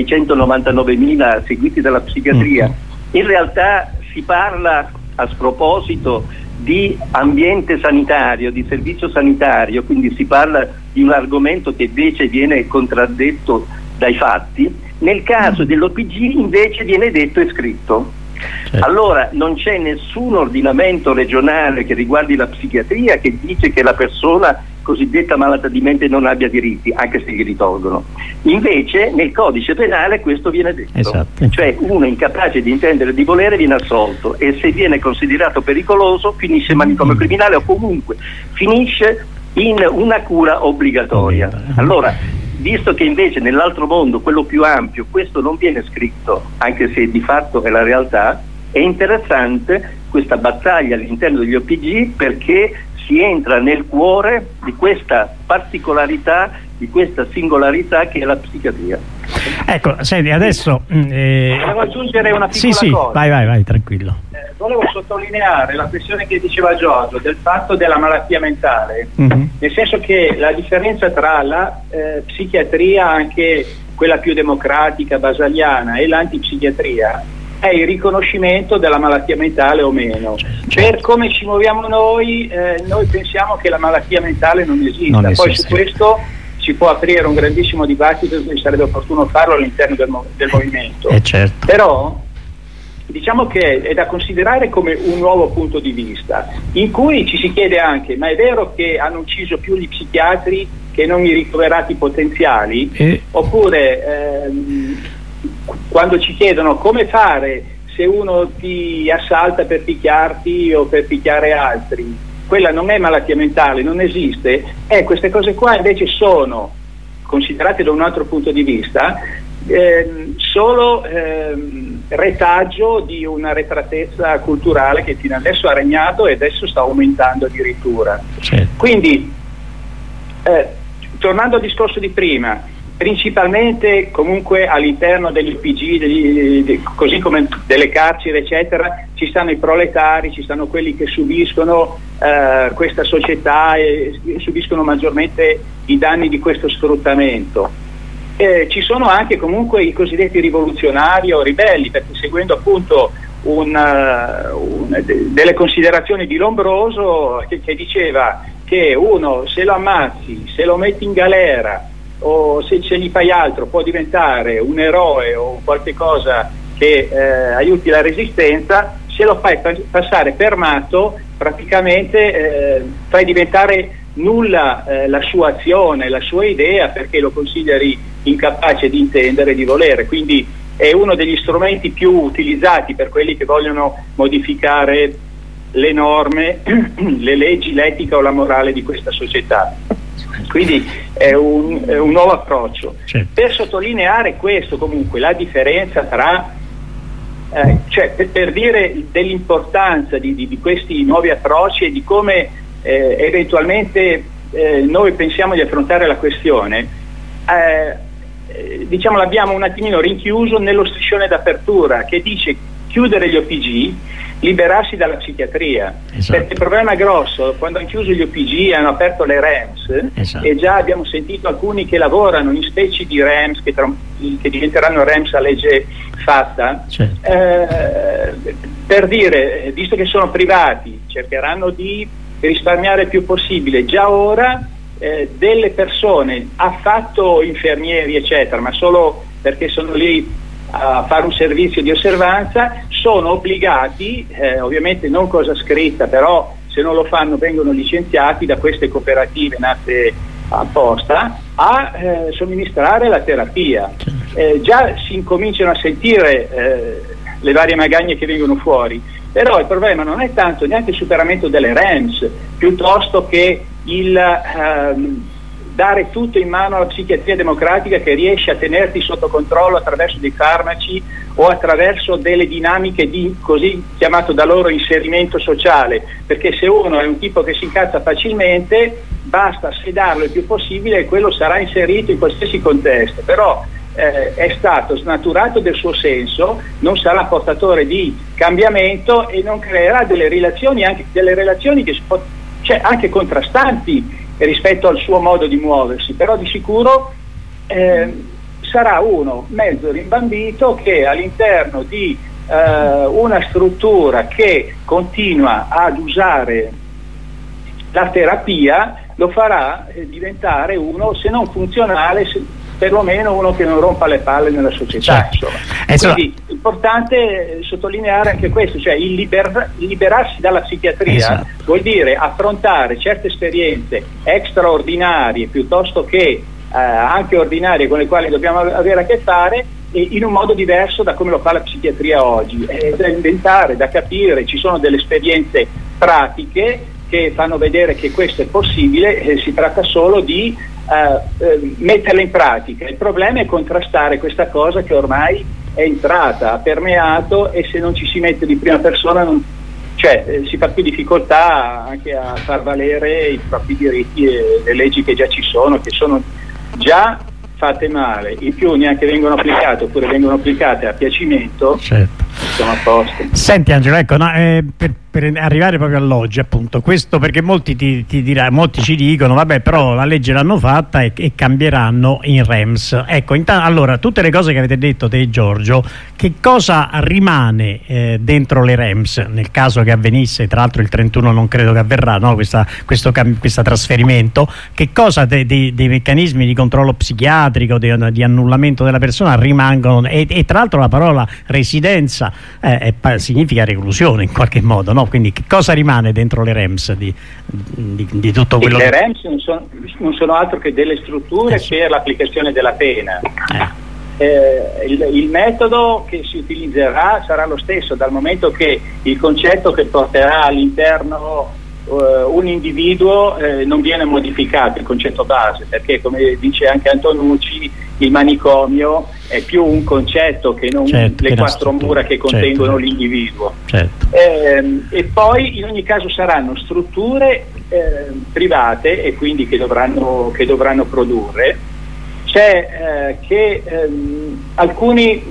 699.000 seguiti dalla psichiatria, in realtà si parla a sproposito di ambiente sanitario, di servizio sanitario, quindi si parla di un argomento che invece viene contraddetto dai fatti, nel caso dell'OPG invece viene detto e scritto. Certo. Allora non c'è nessun ordinamento regionale che riguardi la psichiatria che dice che la persona cosiddetta malata di mente non abbia diritti, anche se gli ritolgono. Invece nel codice penale questo viene detto. Esatto. Cioè uno incapace di intendere e di volere viene assolto, e se viene considerato pericoloso finisce in manicomio criminale, o comunque finisce in una cura obbligatoria. Allora, visto che invece nell'altro mondo, quello più ampio, questo non viene scritto, anche se di fatto è la realtà, è interessante questa battaglia all'interno degli OPG, perché si entra nel cuore di questa particolarità, di questa singolarità che è la psichiatria. Ecco, senti, adesso volevo aggiungere una piccola cosa. Vai, tranquillo. Volevo sottolineare la questione che diceva Giorgio del fatto della malattia mentale, nel senso che la differenza tra la psichiatria, anche quella più democratica, basaliana, e l'antipsichiatria è il riconoscimento della malattia mentale o meno. Per come ci muoviamo noi pensiamo che la malattia mentale non esista. Poi su questo si può aprire un grandissimo dibattito, e sarebbe opportuno farlo all'interno del movimento. Certo. Però diciamo che è da considerare come un nuovo punto di vista, in cui ci si chiede anche: ma è vero che hanno ucciso più gli psichiatri che non i ricoverati potenziali? Oppure quando ci chiedono come fare se uno ti assalta per picchiarti o per picchiare altri, quella non è malattia mentale, non esiste. Queste cose qua invece sono considerate da un altro punto di vista solo retaggio di una retratezza culturale che fino adesso ha regnato e adesso sta aumentando addirittura. Certo. Quindi tornando al discorso di prima, principalmente comunque all'interno degli UPG, così come delle carceri eccetera, ci stanno i proletari, ci stanno quelli che subiscono questa società e subiscono maggiormente i danni di questo sfruttamento. Ci sono anche comunque i cosiddetti rivoluzionari o ribelli, perché seguendo appunto delle considerazioni di Lombroso che diceva che uno, se lo ammazzi, se lo metti in galera o se gli fai altro, può diventare un eroe o qualche cosa che aiuti la resistenza. Se lo fai passare per matto, praticamente fai diventare nulla la sua azione, la sua idea, perché lo consideri incapace di intendere e di volere. Quindi è uno degli strumenti più utilizzati per quelli che vogliono modificare le norme, le leggi, l'etica o la morale di questa società. Quindi è un nuovo approccio. Certo. Per sottolineare questo, comunque, la differenza tra cioè per dire dell'importanza di questi nuovi approcci e di come eventualmente noi pensiamo di affrontare la questione, diciamo l'abbiamo un attimino rinchiuso nello striscione d'apertura che dice chiudere gli OPG liberarsi dalla psichiatria, perché il problema grosso, quando hanno chiuso gli OPG e hanno aperto le REMS, e già abbiamo sentito alcuni che lavorano in specie di REMS che diventeranno REMS a legge fatta, per dire, visto che sono privati, cercheranno di risparmiare il più possibile già ora delle persone affatto infermieri eccetera, ma solo perché sono lì a fare un servizio di osservanza, sono obbligati, ovviamente non cosa scritta, però se non lo fanno vengono licenziati da queste cooperative nate apposta, a somministrare la terapia. Già si incominciano a sentire le varie magagne che vengono fuori, però il problema non è tanto neanche il superamento delle REMS, piuttosto che il dare tutto in mano alla psichiatria democratica, che riesce a tenerti sotto controllo attraverso dei farmaci o attraverso delle dinamiche di così chiamato da loro inserimento sociale, perché se uno è un tipo che si incazza facilmente basta sedarlo il più possibile e quello sarà inserito in qualsiasi contesto, però è stato snaturato del suo senso, non sarà portatore di cambiamento e non creerà delle relazioni che anche contrastanti rispetto al suo modo di muoversi, però di sicuro sarà uno mezzo rimbambito che all'interno di una struttura che continua ad usare la terapia lo farà diventare uno, se non funzionale, perlomeno uno che non rompa le palle nella società. Quindi è importante sottolineare anche questo, cioè il liberarsi dalla psichiatria vuol dire affrontare certe esperienze straordinarie piuttosto che anche ordinarie con le quali dobbiamo avere a che fare in un modo diverso da come lo fa la psichiatria oggi, da inventare, da capire. Ci sono delle esperienze pratiche che fanno vedere che questo è possibile, si tratta solo di metterla in pratica. Il problema è contrastare questa cosa che ormai è entrata, ha permeato, e se non ci si mette di prima persona si fa più difficoltà anche a far valere i propri diritti e le leggi che già ci sono, che sono già fatte male, in più neanche vengono applicate, oppure vengono applicate a piacimento. Siamo a posto. Senti Angelo, ecco, per arrivare proprio all'oggi, appunto, questo perché molti molti ci dicono vabbè, però la legge l'hanno fatta e cambieranno in REMS. Ecco, allora, tutte le cose che avete detto te, Giorgio, che cosa rimane dentro le REMS nel caso che avvenisse? Tra l'altro il 31 non credo che avverrà, no? questo trasferimento. Che cosa dei meccanismi di controllo psichiatrico, di annullamento della persona rimangono? E tra l'altro la parola residenza significa reclusione in qualche modo, no? Quindi che cosa rimane dentro le REMS di tutto quello le REMS non sono altro che delle strutture per l'applicazione della pena. Il metodo che si utilizzerà sarà lo stesso, dal momento che il concetto che porterà all'interno un individuo non viene modificato, il concetto base, perché come dice anche Antonucci il manicomio è più un concetto che non le quattro mura che contengono l'individuo. E poi in ogni caso saranno strutture private e quindi che dovranno produrre. C'è che alcuni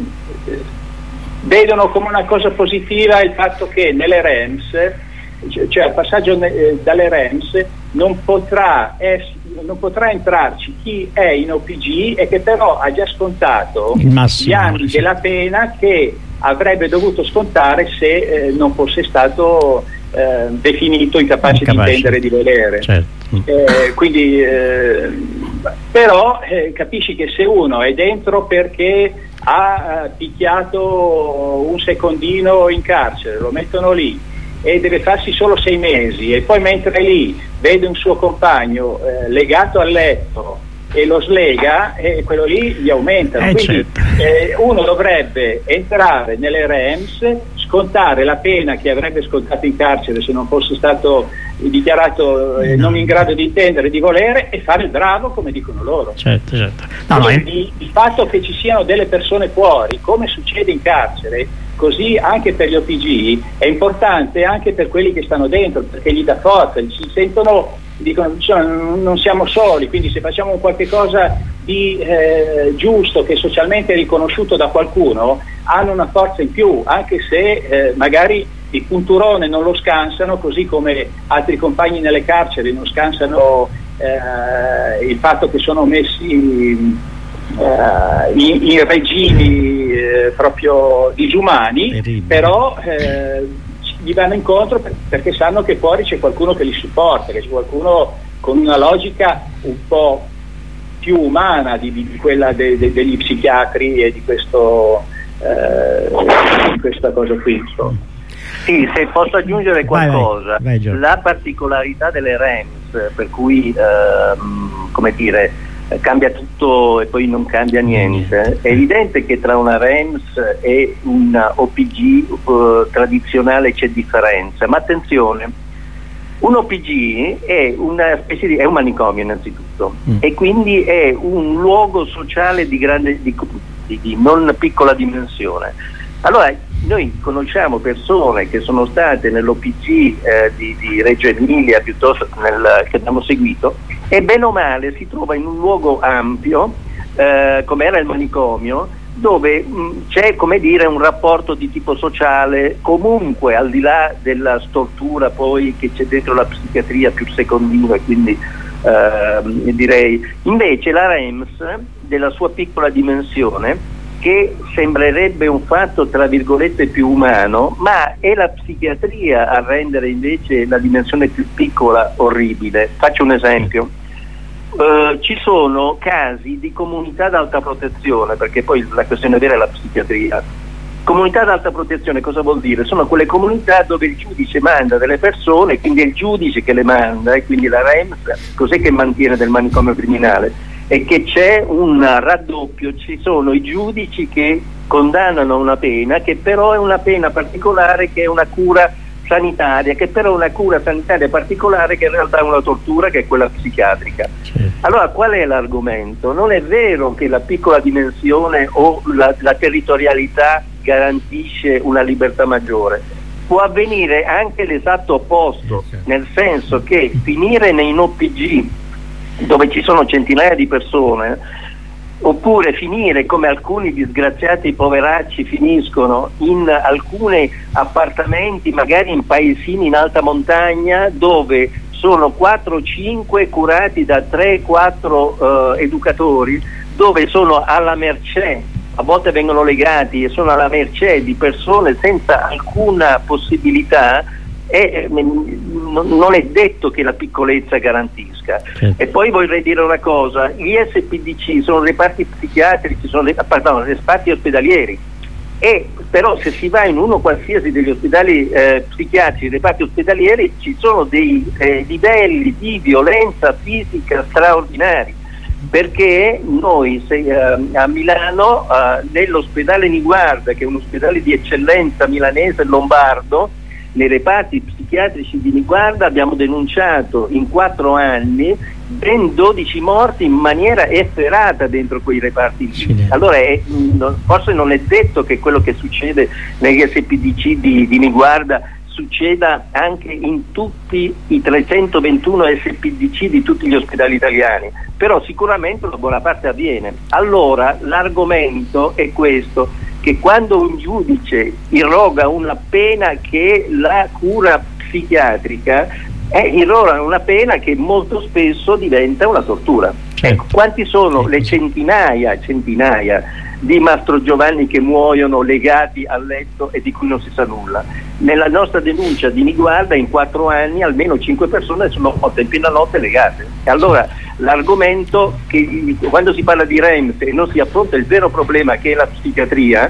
vedono come una cosa positiva il fatto che nelle REMS, cioè al passaggio dalle REMS, non potrà entrarci chi è in OPG e che però ha già scontato gli anni della pena che avrebbe dovuto scontare se non fosse stato definito incapace di intendere e di volere. Quindi però capisci che se uno è dentro perché ha picchiato un secondino in carcere, lo mettono lì e deve farsi solo 6 mesi, e poi mentre è lì vede un suo compagno legato al letto e lo slega, e quello lì gli aumentano. Quindi uno dovrebbe entrare nelle REMS, scontare la pena che avrebbe scontato in carcere se non fosse stato dichiarato non in grado di intendere, di volere, e fare il bravo come dicono loro. Il fatto che ci siano delle persone fuori, come succede in carcere, così anche per gli OPG, è importante anche per quelli che stanno dentro, perché gli dà forza, si sentono dicono non siamo soli, quindi se facciamo qualche cosa di giusto, che è socialmente riconosciuto da qualcuno, hanno una forza in più, anche se magari il punturone non lo scansano, così come altri compagni nelle carceri non scansano il fatto che sono messi in regimi proprio disumani, però gli vanno incontro perché sanno che fuori c'è qualcuno che li supporta, che c'è qualcuno con una logica un po' più umana di quella degli psichiatri e di questa cosa qui. Sì, se posso aggiungere qualcosa, vai, la particolarità delle REMS, per cui come dire, cambia tutto e poi non cambia niente, è evidente che tra una REMS e una OPG tradizionale c'è differenza, ma attenzione, un OPG è una specie è un manicomio innanzitutto, e quindi è un luogo sociale di non piccola dimensione. Allora, noi conosciamo persone che sono state nell'OPG di Reggio Emilia, piuttosto che abbiamo seguito, e bene o male si trova in un luogo ampio, come era il manicomio, dove c'è, come dire, un rapporto di tipo sociale, comunque al di là della stortura poi che c'è dentro la psichiatria più secondina, e quindi direi invece la REMS della sua piccola dimensione, che sembrerebbe un fatto tra virgolette più umano, ma è la psichiatria a rendere invece la dimensione più piccola orribile. Faccio un esempio. Ci sono casi di comunità d'alta protezione, perché poi la questione vera è la psichiatria. Comunità d'alta protezione cosa vuol dire? Sono quelle comunità dove il giudice manda delle persone, quindi è il giudice che le manda, e quindi la REMS cos'è che mantiene del manicomio criminale? E che c'è un raddoppio, ci sono i giudici che condannano una pena, che però è una pena particolare, che è una cura sanitaria, che però è una cura sanitaria particolare, che in realtà è una tortura, che è quella psichiatrica. Allora qual è l'argomento? Non è vero che la piccola dimensione o la territorialità garantisce una libertà maggiore. Può avvenire anche l'esatto opposto, nel senso che finire nei OPG dove ci sono centinaia di persone, oppure finire come alcuni disgraziati poveracci finiscono in alcuni appartamenti, magari in paesini in alta montagna, dove sono 4-5 curati da 3-4 educatori, dove sono alla mercé, a volte vengono legati e sono alla mercé di persone senza alcuna possibilità. Non è detto che la piccolezza garantisca. E poi vorrei dire una cosa: gli SPDC sono reparti psichiatrici, sono reparti ospedalieri, e però se si va in uno qualsiasi degli ospedali psichiatrici, reparti ospedalieri, ci sono dei livelli di violenza fisica straordinari, perché noi a Milano nell'ospedale Niguarda, che è un ospedale di eccellenza milanese lombardo, nei reparti psichiatrici di Niguarda abbiamo denunciato in 4 anni ben 12 morti in maniera efferata dentro quei reparti. Allora forse non è detto che quello che succede negli SPDC di Niguarda succeda anche in tutti i 321 SPDC di tutti gli ospedali italiani, però sicuramente una buona parte avviene. Allora l'argomento è questo, che quando un giudice irroga una pena che è la cura psichiatrica, irroga una pena che molto spesso diventa una tortura. Ecco, quanti sono le centinaia di Mastro Giovanni che muoiono legati al letto e di cui non si sa nulla? Nella nostra denuncia di Niguarda in 4 anni almeno 5 persone sono morte in piena notte legate. E allora l'argomento che quando si parla di REMS e non si affronta il vero problema che è la psichiatria,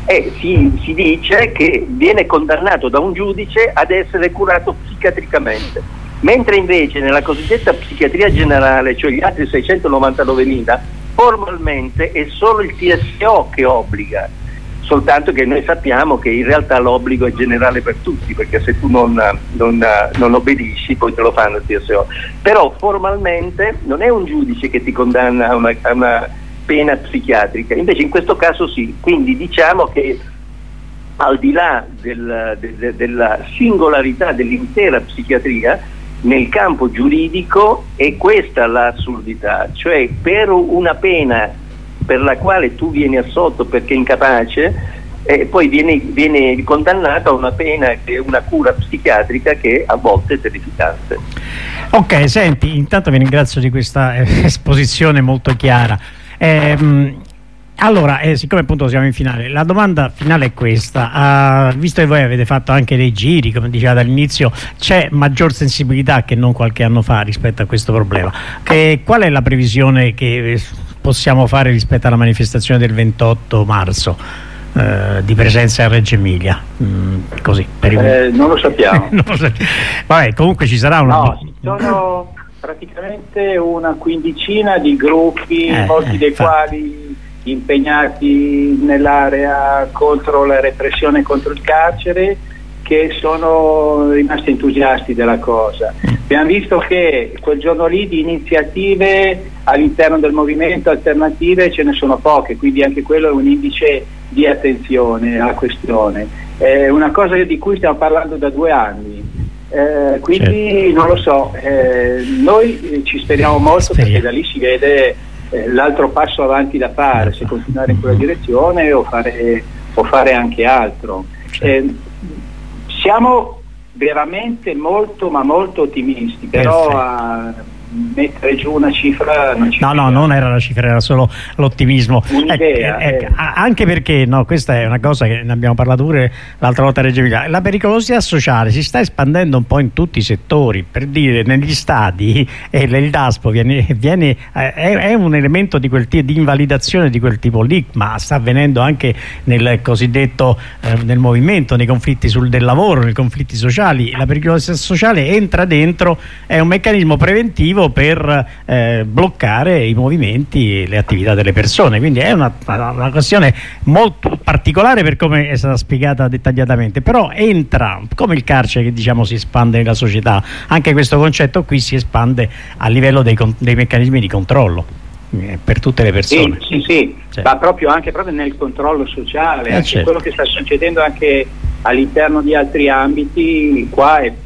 si dice che viene condannato da un giudice ad essere curato psichiatricamente, mentre invece nella cosiddetta psichiatria generale, cioè gli altri 699.000, formalmente è solo il TSO che obbliga, soltanto che noi sappiamo che in realtà l'obbligo è generale per tutti, perché se tu non obbedisci poi te lo fanno il TSO, però formalmente non è un giudice che ti condanna a una pena psichiatrica, invece in questo caso sì. Quindi diciamo che al di là della singolarità dell'intera psichiatria, nel campo giuridico è questa l'assurdità, cioè per una pena per la quale tu vieni assolto perché incapace, poi viene condannato a una pena che è una cura psichiatrica che a volte è terrificante. Ok, senti, intanto vi ringrazio di questa esposizione molto chiara. Allora, siccome appunto siamo in finale, la domanda finale è questa: visto che voi avete fatto anche dei giri, come dicevate all'inizio, c'è maggior sensibilità che non qualche anno fa rispetto a questo problema. Qual è la previsione che possiamo fare rispetto alla manifestazione del 28 marzo? Di presenza a Reggio Emilia, così non lo sappiamo. Vabbè, comunque ci sarà una. No, sono praticamente una quindicina di gruppi, molti dei quali impegnati nell'area contro la repressione, contro il carcere, che sono rimasti entusiasti della cosa. Abbiamo visto che quel giorno lì di iniziative all'interno del movimento alternative ce ne sono poche, quindi anche quello è un indice di attenzione alla questione. È una cosa di cui stiamo parlando da 2 anni, quindi non lo so, noi ci speriamo molto perché da lì si vede l'altro passo avanti da fare, se continuare in quella direzione o fare anche altro. Siamo veramente molto ma molto ottimisti, però a mettere giù una cifra non ci no, non era la cifra, era solo l'ottimismo. Un'idea, anche perché questa è una cosa che ne abbiamo parlato pure l'altra volta a Reggio Emilia. La pericolosità sociale si sta espandendo un po' in tutti i settori, per dire, negli stadi il DASPO è un elemento di quel di invalidazione di quel tipo lì, ma sta avvenendo anche nel cosiddetto nel movimento, nei conflitti del lavoro, nei conflitti sociali. La pericolosità sociale entra dentro, è un meccanismo preventivo per bloccare i movimenti e le attività delle persone, quindi è una questione molto particolare per come è stata spiegata dettagliatamente, però entra come il carcere che diciamo si espande nella società, anche questo concetto qui si espande a livello dei meccanismi di controllo per tutte le persone. Sì, ma proprio nel controllo sociale, anche certo. Quello che sta succedendo anche all'interno di altri ambiti qua è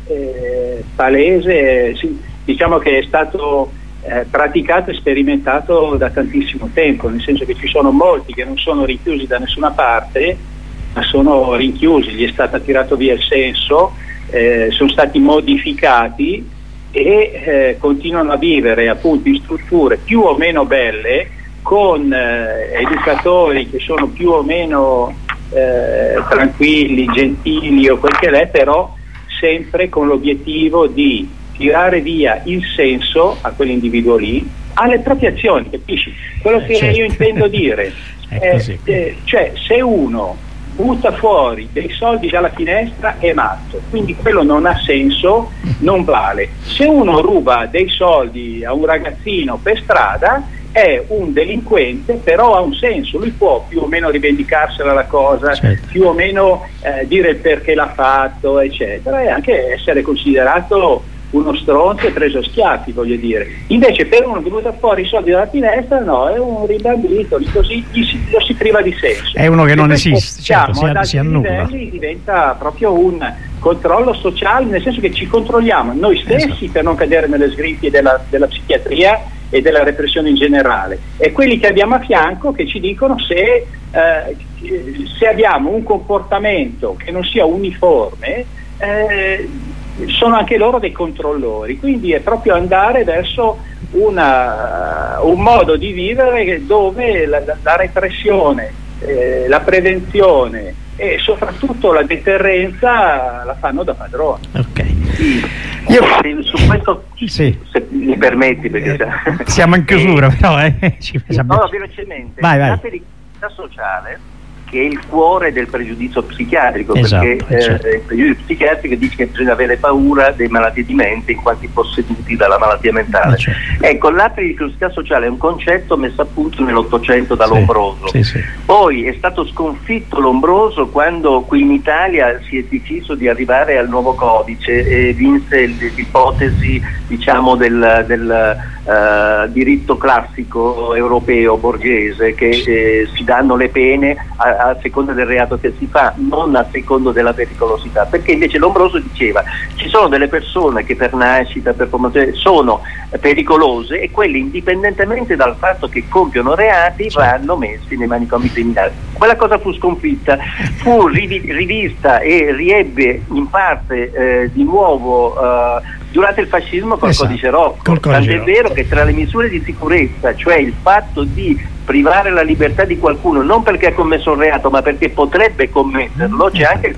palese. Diciamo che è stato praticato e sperimentato da tantissimo tempo, nel senso che ci sono molti che non sono rinchiusi da nessuna parte, ma sono rinchiusi, gli è stato tirato via il senso, sono stati modificati e continuano a vivere appunto in strutture più o meno belle, con educatori che sono più o meno tranquilli, gentili o quel che è, però sempre con l'obiettivo di tirare via il senso a quell'individuo lì, alle proprie azioni, capisci? Quello che io intendo dire cioè, se uno butta fuori dei soldi dalla finestra è matto, quindi quello non ha senso, non vale. Se uno ruba dei soldi a un ragazzino per strada è un delinquente, però ha un senso, lui può più o meno rivendicarsela la cosa, più o meno dire il perché l'ha fatto, eccetera, e anche essere considerato uno stronzo e preso a schiaffi, voglio dire. Invece per uno che butta fuori i soldi dalla finestra, no, è un ribambito, così lo si priva di senso. È uno che non esiste, certo, si annulla. Diventa proprio un controllo sociale, nel senso che ci controlliamo noi stessi per non cadere nelle sgrinfie della psichiatria e della repressione in generale, e quelli che abbiamo a fianco che ci dicono se abbiamo un comportamento che non sia uniforme, sono anche loro dei controllori, quindi è proprio andare verso un modo di vivere dove la repressione, la prevenzione e soprattutto la deterrenza la fanno da padrone. Su questo, se mi permetti, perché siamo in chiusura, però velocemente, la pericolosità sociale, che è il cuore del pregiudizio psichiatrico, perché il pregiudizio psichiatrico dice che bisogna avere paura dei malati di mente in quanto posseduti dalla malattia mentale. Ecco, la pericolosità sociale è un concetto messo a punto nell'Ottocento da Lombroso. Poi è stato sconfitto Lombroso quando qui in Italia si è deciso di arrivare al nuovo codice e vinse l'ipotesi, diciamo, del diritto classico europeo borghese, che si danno le pene a seconda del reato che si fa, non a secondo della pericolosità, perché invece Lombroso diceva ci sono delle persone che per nascita, per formazione sono pericolose e quelle indipendentemente dal fatto che compiono reati vanno messi nei manicomi criminali. Quella cosa fu sconfitta, fu rivista e riebbe in parte di nuovo durante il fascismo col codice Rocco, tant'è vero che tra le misure di sicurezza, cioè il fatto di privare la libertà di qualcuno non perché ha commesso un reato ma perché potrebbe commetterlo, c'è anche il